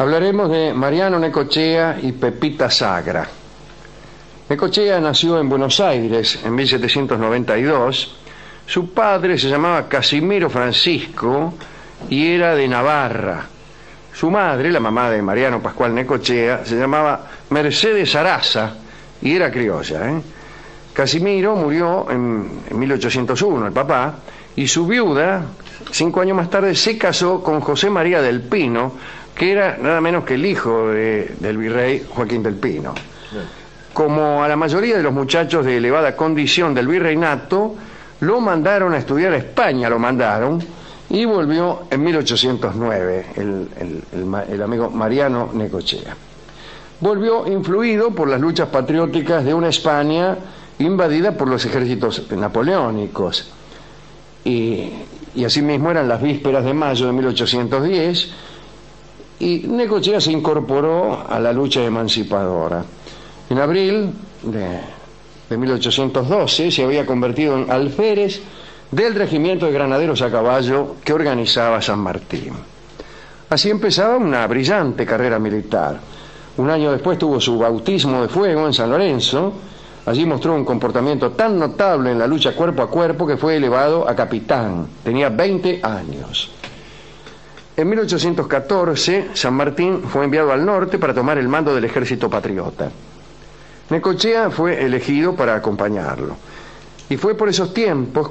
Hablaremos de Mariano Necochea y Pepita Sagra. Necochea nació en Buenos Aires en 1792. Su padre se llamaba Casimiro Francisco y era de Navarra. Su madre, la mamá de Mariano Pascual Necochea, se llamaba Mercedes Araza y era criolla. Casimiro murió en 1801, el papá, y su viuda, 5 años más tarde, se casó con José María del Pino, que era nada menos que el hijo del virrey Joaquín del Pino. Como a la mayoría de los muchachos de elevada condición del virreinato, lo mandaron a estudiar a España, y volvió en 1809, el amigo Mariano Necochea. Volvió influido por las luchas patrióticas de una España invadida por los ejércitos napoleónicos. Y asimismo eran las vísperas de mayo de 1810, y Necochea se incorporó a la lucha emancipadora. En abril de 1812 se había convertido en alférez del regimiento de granaderos a caballo que organizaba San Martín. Así empezaba una brillante carrera militar. Un año después tuvo su bautismo de fuego en San Lorenzo. Allí mostró un comportamiento tan notable en la lucha cuerpo a cuerpo que fue elevado a capitán. Tenía 20 años. En 1814, San Martín fue enviado al norte para tomar el mando del ejército patriota. Necochea fue elegido para acompañarlo. Y fue por esos tiempos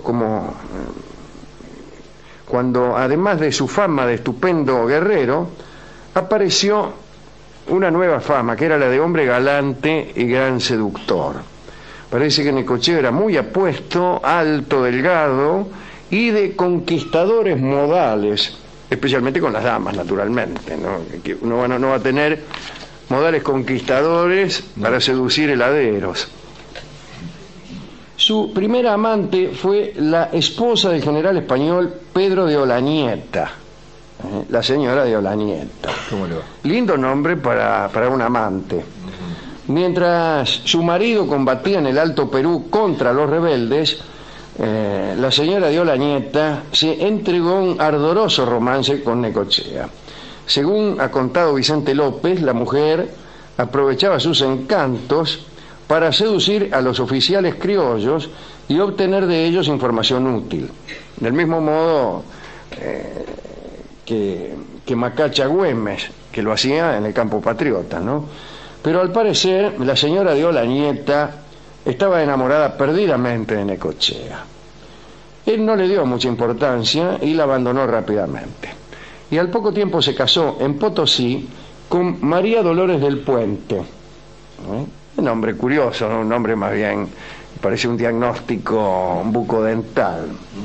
cuando, además de su fama de estupendo guerrero, apareció una nueva fama, que era la de hombre galante y gran seductor. Parece que Necochea era muy apuesto, alto, delgado y de conquistadores modales, especialmente con las damas, naturalmente, ¿no? Que uno no va a tener modales conquistadores para seducir heladeros. Su primera amante fue la esposa del general español Pedro de Olanieta, la señora de Olanieta. ¿Cómo le va? Lindo nombre para un amante. Mientras su marido combatía en el Alto Perú contra los rebeldes, la señora de Olanieta se entregó a un ardoroso romance con Necochea. Según ha contado Vicente López, la mujer aprovechaba sus encantos para seducir a los oficiales criollos y obtener de ellos información útil. Del mismo modo que Macacha Güemes, que lo hacía en el campo patriota, ¿no? Pero al parecer la señora de Olanieta estaba enamorada perdidamente de Necochea. Él no le dio mucha importancia y la abandonó rápidamente. Y al poco tiempo se casó en Potosí con María Dolores del Puente. Un nombre curioso, ¿no? Un nombre más bien, parece un diagnóstico bucodental.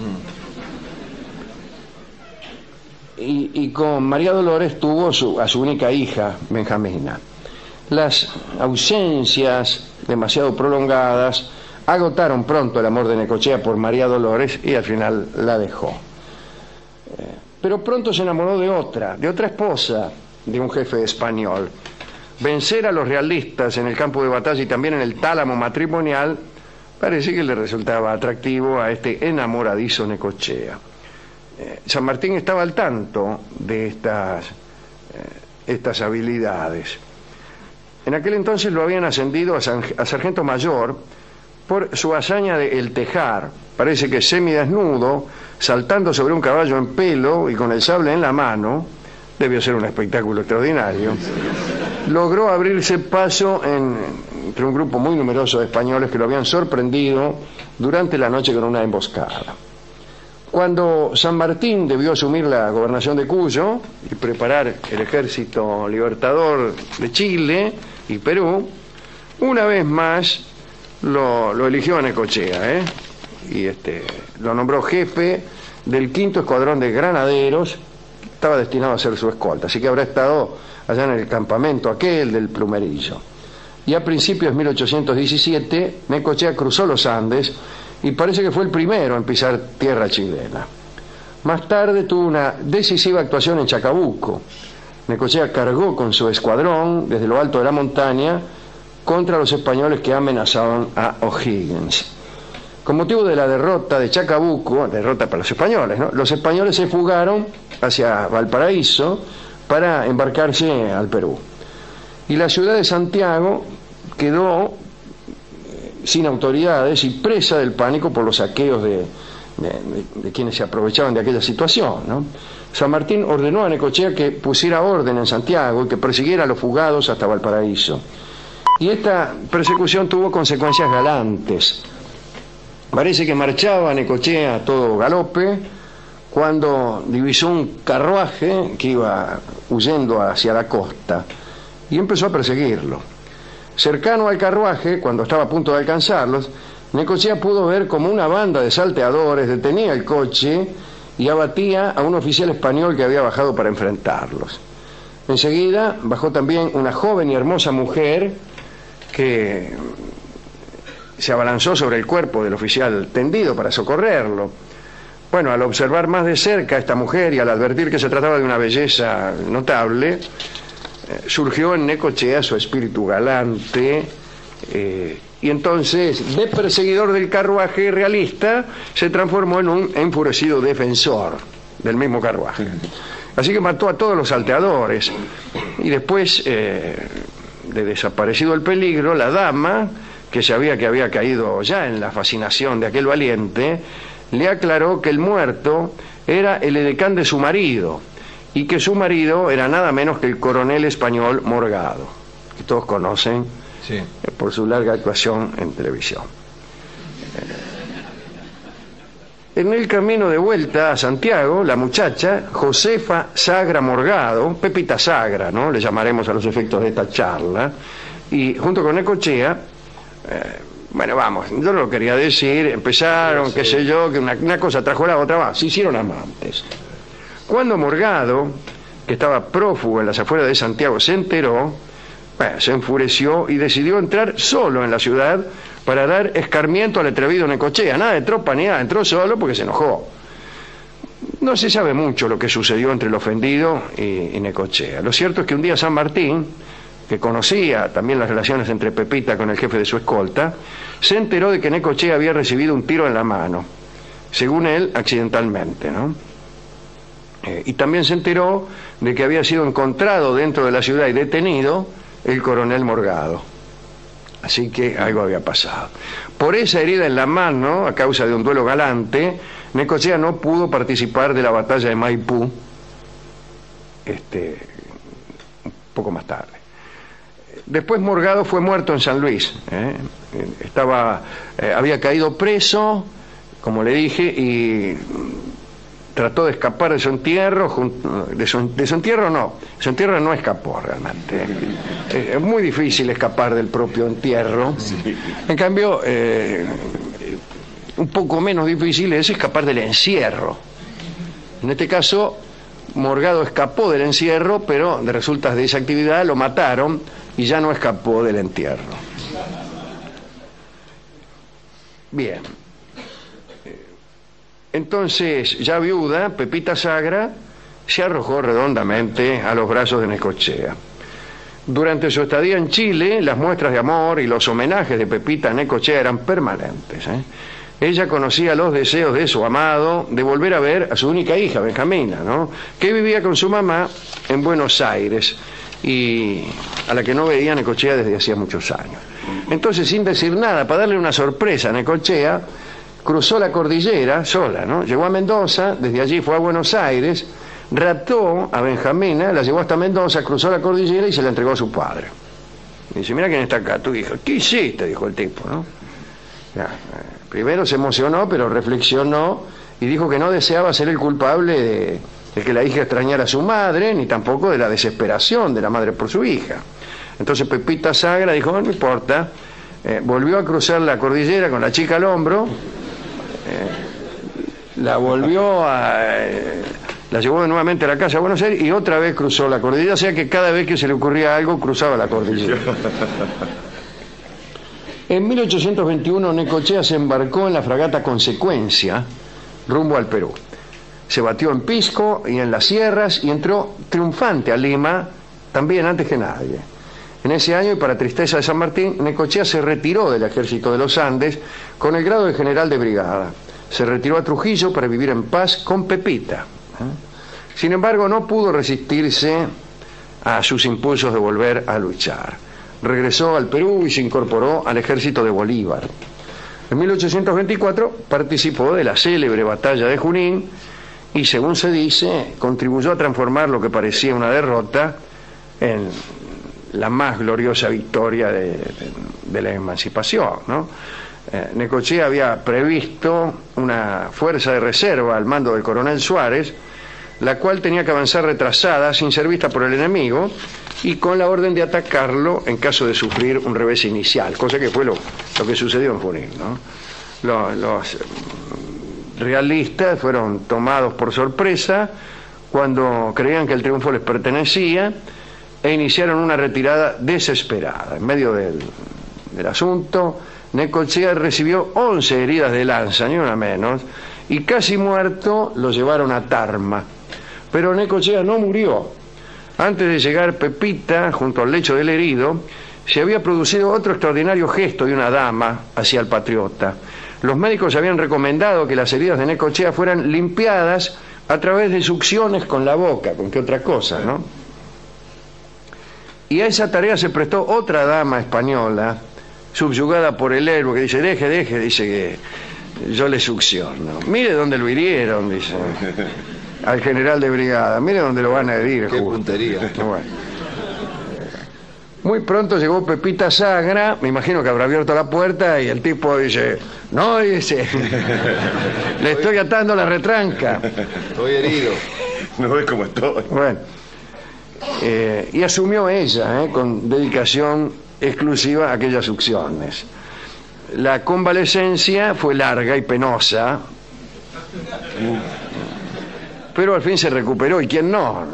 Y con María Dolores tuvo a su única hija, Benjamina. Las ausencias demasiado prolongadas agotaron pronto el amor de Necochea por María Dolores y al final la dejó. Pero pronto se enamoró de otra esposa de un jefe español. Vencer a los realistas en el campo de batalla y también en el tálamo matrimonial parece que le resultaba atractivo a este enamoradizo Necochea. San Martín estaba al tanto de estas habilidades. En aquel entonces lo habían ascendido a sargento mayor por su hazaña de El Tejar. Parece que semidesnudo, saltando sobre un caballo en pelo y con el sable en la mano, debió ser un espectáculo extraordinario, logró abrirse paso entre un grupo muy numeroso de españoles que lo habían sorprendido durante la noche con una emboscada. Cuando San Martín debió asumir la gobernación de Cuyo y preparar el ejército libertador de Chile y Perú, una vez más lo eligió a Necochea, y lo nombró jefe del 5º Escuadrón de Granaderos. Estaba destinado a ser su escolta, así que habrá estado allá en el campamento aquel del Plumerillo. Y a principios de 1817 Necochea cruzó los Andes y parece que fue el primero en pisar tierra chilena. Más tarde tuvo una decisiva actuación en Chacabuco. Necochea cargó con su escuadrón desde lo alto de la montaña contra los españoles que amenazaban a O'Higgins. Con motivo de la derrota de Chacabuco, derrota para los españoles, ¿no? Los españoles se fugaron hacia Valparaíso, para embarcarse al Perú. Y la ciudad de Santiago quedó sin autoridades y presa del pánico por los saqueos de quienes se aprovechaban de aquella situación, ¿no? San Martín ordenó a Necochea que pusiera orden en Santiago y que persiguiera a los fugados hasta Valparaíso. Y esta persecución tuvo consecuencias galantes. Parece que marchaba Necochea a todo galope cuando divisó un carruaje que iba huyendo hacia la costa y empezó a perseguirlo. Cercano al carruaje, cuando estaba a punto de alcanzarlos, Necochea pudo ver como una banda de salteadores detenía el coche y abatía a un oficial español que había bajado para enfrentarlos. Enseguida bajó también una joven y hermosa mujer que se abalanzó sobre el cuerpo del oficial tendido para socorrerlo. Bueno, al observar más de cerca a esta mujer y al advertir que se trataba de una belleza notable, surgió en Necochea su espíritu galante, y entonces, de perseguidor del carruaje realista, se transformó en un enfurecido defensor del mismo carruaje. Así que mató a todos los salteadores. Y después, de desaparecido el peligro, la dama, que sabía que había caído ya en la fascinación de aquel valiente, le aclaró que el muerto era el edecán de su marido, y que su marido era nada menos que el coronel español Morgado, que todos conocen, sí, por su larga actuación en televisión. En el camino de vuelta a Santiago, la muchacha Josefa Sagra Morgado, Pepita Sagra, ¿no?, le llamaremos a los efectos de esta charla, y junto con Necochea, bueno, vamos, yo no lo quería decir, empezaron, qué sé yo, que una cosa trajo la otra, se hicieron amantes. Cuando Morgado, que estaba prófugo en las afueras de Santiago, se enteró, se enfureció y decidió entrar solo en la ciudad para dar escarmiento al atrevido Necochea. Nada de tropa ni nada, entró solo porque se enojó. No se sabe mucho lo que sucedió entre el ofendido y Necochea. Lo cierto es que un día San Martín, que conocía también las relaciones entre Pepita con el jefe de su escolta, se enteró de que Necochea había recibido un tiro en la mano, según él, accidentalmente, ¿no? Y también se enteró de que había sido encontrado dentro de la ciudad y detenido el coronel Morgado. Así que algo había pasado. Por esa herida en la mano, a causa de un duelo galante, Necochea no pudo participar de la batalla de Maipú, un poco más tarde. Después Morgado fue muerto en San Luis. Había caído preso, como le dije, y trató de escapar de su entierro. De su entierro no escapó realmente. Es muy difícil escapar del propio entierro. Sí. En cambio, un poco menos difícil es escapar del encierro. En este caso, Morgado escapó del encierro, pero de resultas de esa actividad lo mataron y ya no escapó del entierro. Bien. Entonces, ya viuda, Pepita Sagra se arrojó redondamente a los brazos de Necochea. Durante su estadía en Chile, las muestras de amor y los homenajes de Pepita a Necochea eran permanentes. Ella conocía los deseos de su amado de volver a ver a su única hija, Benjamina, ¿no?, que vivía con su mamá en Buenos Aires y a la que no veía Necochea desde hacía muchos años. Entonces, sin decir nada, para darle una sorpresa a Necochea, cruzó la cordillera sola, ¿no? Llegó a Mendoza, desde allí fue a Buenos Aires, raptó a Benjamina, la llevó hasta Mendoza, cruzó la cordillera y se la entregó a su padre. Y dice, mira quién está acá, tu hijo. ¿Qué hiciste?, dijo el tipo, ¿no? Primero se emocionó, pero reflexionó y dijo que no deseaba ser el culpable de que la hija extrañara a su madre, ni tampoco de la desesperación de la madre por su hija. Entonces Pepita Sagra dijo, no importa, volvió a cruzar la cordillera con la chica al hombro, la llevó nuevamente a la casa de Buenos Aires y otra vez cruzó la cordillera, o sea que cada vez que se le ocurría algo cruzaba la cordillera. En 1821 Necochea se embarcó en la fragata Consecuencia rumbo al Perú. Se batió en Pisco y en las sierras y entró triunfante a Lima, también antes que nadie. En ese año, y para tristeza de San Martín, Necochea se retiró del ejército de los Andes con el grado de general de brigada. Se retiró a Trujillo para vivir en paz con Pepita. Sin embargo, no pudo resistirse a sus impulsos de volver a luchar. Regresó al Perú y se incorporó al ejército de Bolívar. En 1824 participó de la célebre batalla de Junín y, según se dice, contribuyó a transformar lo que parecía una derrota en la más gloriosa victoria de la emancipación, ¿no? Necochea había previsto una fuerza de reserva al mando del coronel Suárez, la cual tenía que avanzar retrasada sin ser vista por el enemigo y con la orden de atacarlo en caso de sufrir un revés inicial, cosa que fue lo que sucedió en Junín, ¿no? Los realistas fueron tomados por sorpresa cuando creían que el triunfo les pertenecía e iniciaron una retirada desesperada. En medio del asunto, Necochea recibió 11 heridas de lanza, ni una menos, y casi muerto lo llevaron a Tarma. Pero Necochea no murió. Antes de llegar Pepita, junto al lecho del herido, se había producido otro extraordinario gesto de una dama hacia el patriota. Los médicos habían recomendado que las heridas de Necochea fueran limpiadas a través de succiones con la boca, con qué otra cosa, ¿no? Y a esa tarea se prestó otra dama española, subyugada por el héroe, que dice, deje, dice que yo le succiono. Mire dónde lo hirieron, dice, al general de brigada, mire dónde lo van a herir. Qué puntería. Bueno. Muy pronto llegó Pepita Sagra, me imagino que habrá abierto la puerta y el tipo dice, no, dice, le estoy atando la retranca. Estoy herido. No ves cómo estoy. Bueno, y asumió ella, con dedicación exclusiva, aquellas succiones. La convalecencia fue larga y penosa, pero al fin se recuperó, y quién no.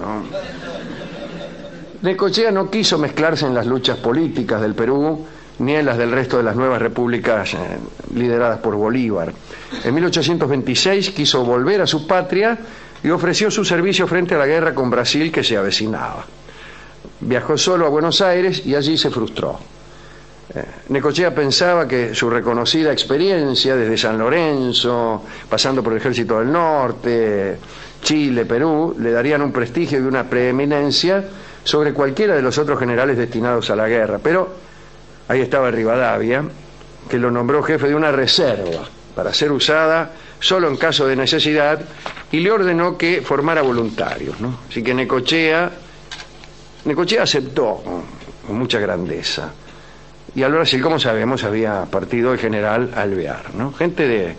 Necochea no quiso mezclarse en las luchas políticas del Perú ni en las del resto de las nuevas repúblicas lideradas por Bolívar. En 1826 quiso volver a su patria y ofreció su servicio frente a la guerra con Brasil que se avecinaba. Viajó solo a Buenos Aires y allí se frustró. Necochea pensaba que su reconocida experiencia desde San Lorenzo, pasando por el Ejército del Norte, Chile, Perú, le darían un prestigio y una preeminencia sobre cualquiera de los otros generales destinados a la guerra. Pero ahí estaba Rivadavia, que lo nombró jefe de una reserva para ser usada solo en caso de necesidad, y le ordenó que formara voluntarios, ¿no? Así que Necochea aceptó con mucha grandeza. Y al Brasil, como sabemos, había partido el general Alvear, ¿no? Gente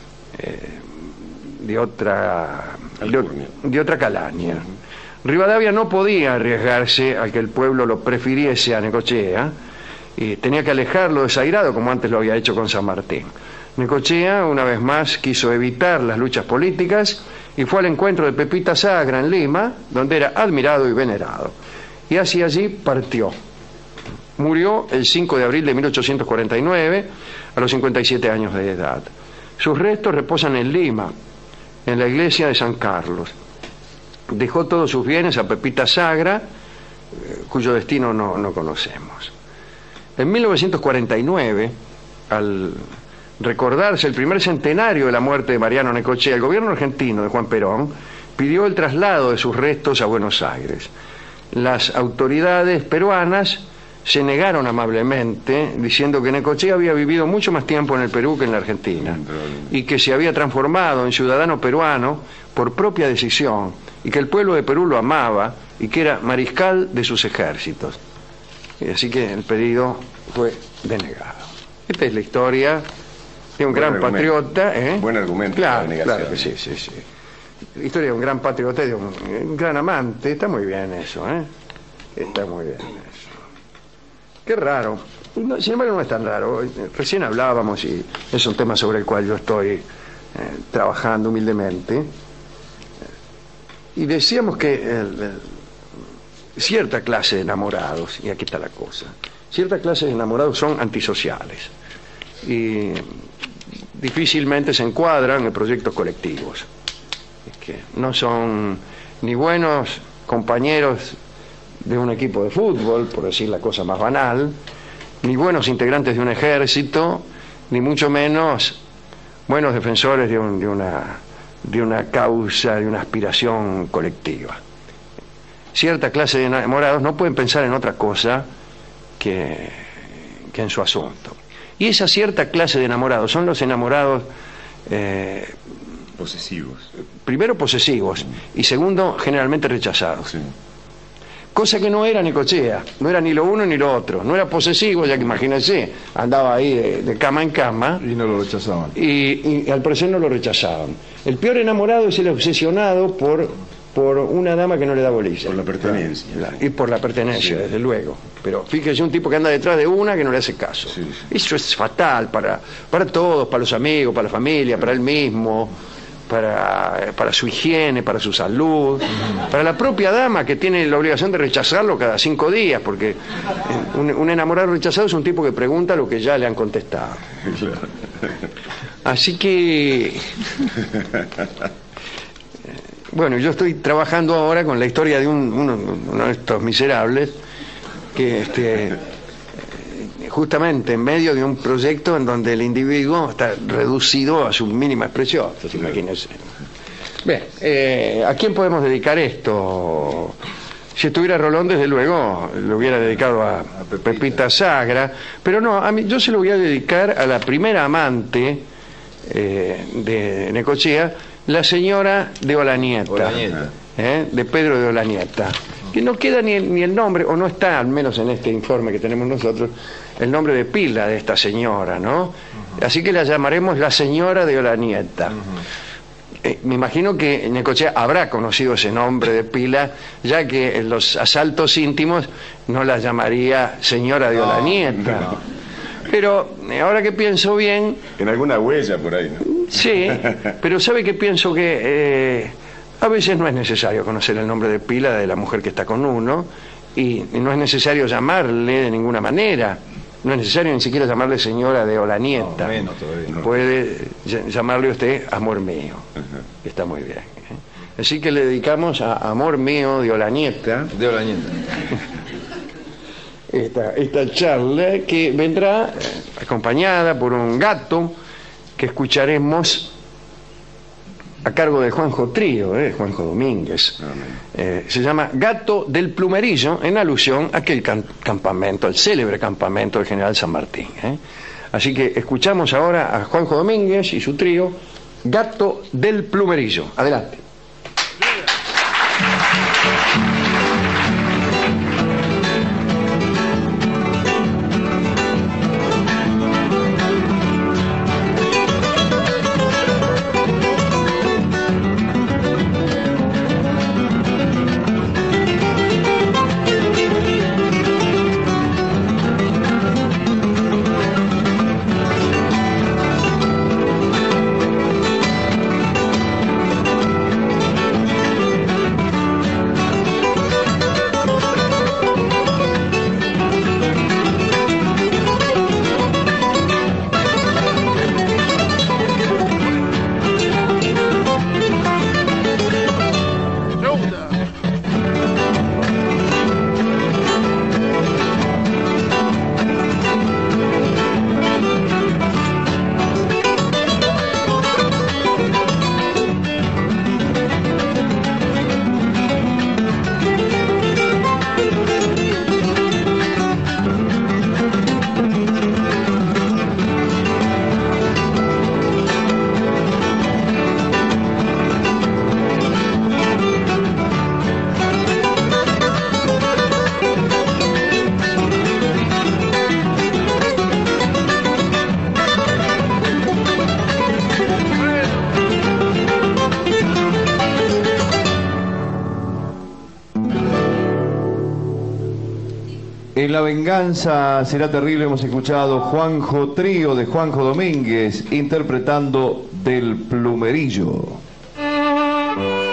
de otra calaña. Rivadavia no podía arriesgarse a que el pueblo lo prefiriese a Necochea y tenía que alejarlo desairado, como antes lo había hecho con San Martín. Necochea, una vez más, quiso evitar las luchas políticas y fue al encuentro de Pepita Sagra en Lima, donde era admirado y venerado. Y hacia allí partió. Murió el 5 de abril de 1849, a los 57 años de edad. Sus restos reposan en Lima, en la iglesia de San Carlos. Dejó todos sus bienes a Pepita Sagra, cuyo destino no conocemos. En 1949, al recordarse el primer centenario de la muerte de Mariano Necochea, el gobierno argentino de Juan Perón pidió el traslado de sus restos a Buenos Aires. Las autoridades peruanas se negaron amablemente, diciendo que Necochea había vivido mucho más tiempo en el Perú que en la Argentina y que se había transformado en ciudadano peruano por propia decisión y que el pueblo de Perú lo amaba y que era mariscal de sus ejércitos. Y así que el pedido fue denegado. Esta es la historia de un gran patriota. Buen argumento. Claro que sí. La historia de un gran patriota y de un gran amante. Está muy bien eso, Está muy bien eso. Qué raro. Sin embargo, no es tan raro. Recién hablábamos, y es un tema sobre el cual yo estoy trabajando humildemente, y decíamos que cierta clase de enamorados, y aquí está la cosa, cierta clase de enamorados son antisociales y difícilmente se encuadran en proyectos colectivos. Es que no son ni buenos compañeros de un equipo de fútbol, por decir la cosa más banal, ni buenos integrantes de un ejército, ni mucho menos buenos defensores de una de una causa, de una aspiración colectiva. Cierta clase de enamorados no pueden pensar en otra cosa que en su asunto. Y esa cierta clase de enamorados son los enamorados posesivos. Primero posesivos y segundo generalmente rechazados. Sí. Cosa que no era Necochea, no era ni lo uno ni lo otro, no era posesivo, ya que imagínense, andaba ahí de cama en cama. Y no lo rechazaban. Y al parecer no lo rechazaban. El peor enamorado es el obsesionado por una dama que no le da bolilla. Por la pertenencia. Y por la pertenencia, sí, desde luego. Pero fíjese, un tipo que anda detrás de una que no le hace caso. Sí, sí. Eso es fatal para todos, para los amigos, para la familia, para él mismo, para su higiene, para su salud, para la propia dama que tiene la obligación de rechazarlo cada 5 días, porque un enamorado rechazado es un tipo que pregunta lo que ya le han contestado. Así que... Bueno, yo estoy trabajando ahora con la historia de uno de estos miserables que justamente en medio de un proyecto en donde el individuo está reducido a su mínima expresión. Entonces, imagínense. Bien, ¿a quién podemos dedicar esto? Si estuviera Rolón, desde luego, lo hubiera dedicado a Pepita Sagra, pero no, yo se lo voy a dedicar a la primera amante de Necochea, la señora de Olanieta, de Pedro de Olanieta, que no queda ni el nombre, o no está, al menos en este informe que tenemos nosotros, el nombre de pila de esta señora, ¿no? Así que la llamaremos la señora de Olanieta. Me imagino que Necochea habrá conocido ese nombre de pila, ya que en los asaltos íntimos no la llamaría señora de Olanieta. No. Pero ahora que pienso bien... En alguna huella por ahí, ¿no? Sí, pero ¿sabe qué pienso? Que a veces no es necesario conocer el nombre de pila de la mujer que está con uno, y no es necesario llamarle de ninguna manera. No es necesario ni siquiera llamarle señora de Olanieta. No, menos todavía. No. Puede llamarle usted amor mío. Que está muy bien. Así que le dedicamos a amor mío de Olanieta. De Olanieta. Esta charla, que vendrá acompañada por un gato que escucharemos a cargo de Juanjo Trío, Juanjo Domínguez. Se llama Gato del Plumerillo, en alusión a aquel campamento, el célebre campamento del general San Martín. Así que escuchamos ahora a Juanjo Domínguez y su trío, Gato del Plumerillo. Adelante. En La venganza será terrible hemos escuchado Juanjo Trío de Juanjo Domínguez interpretando Del Plumerillo.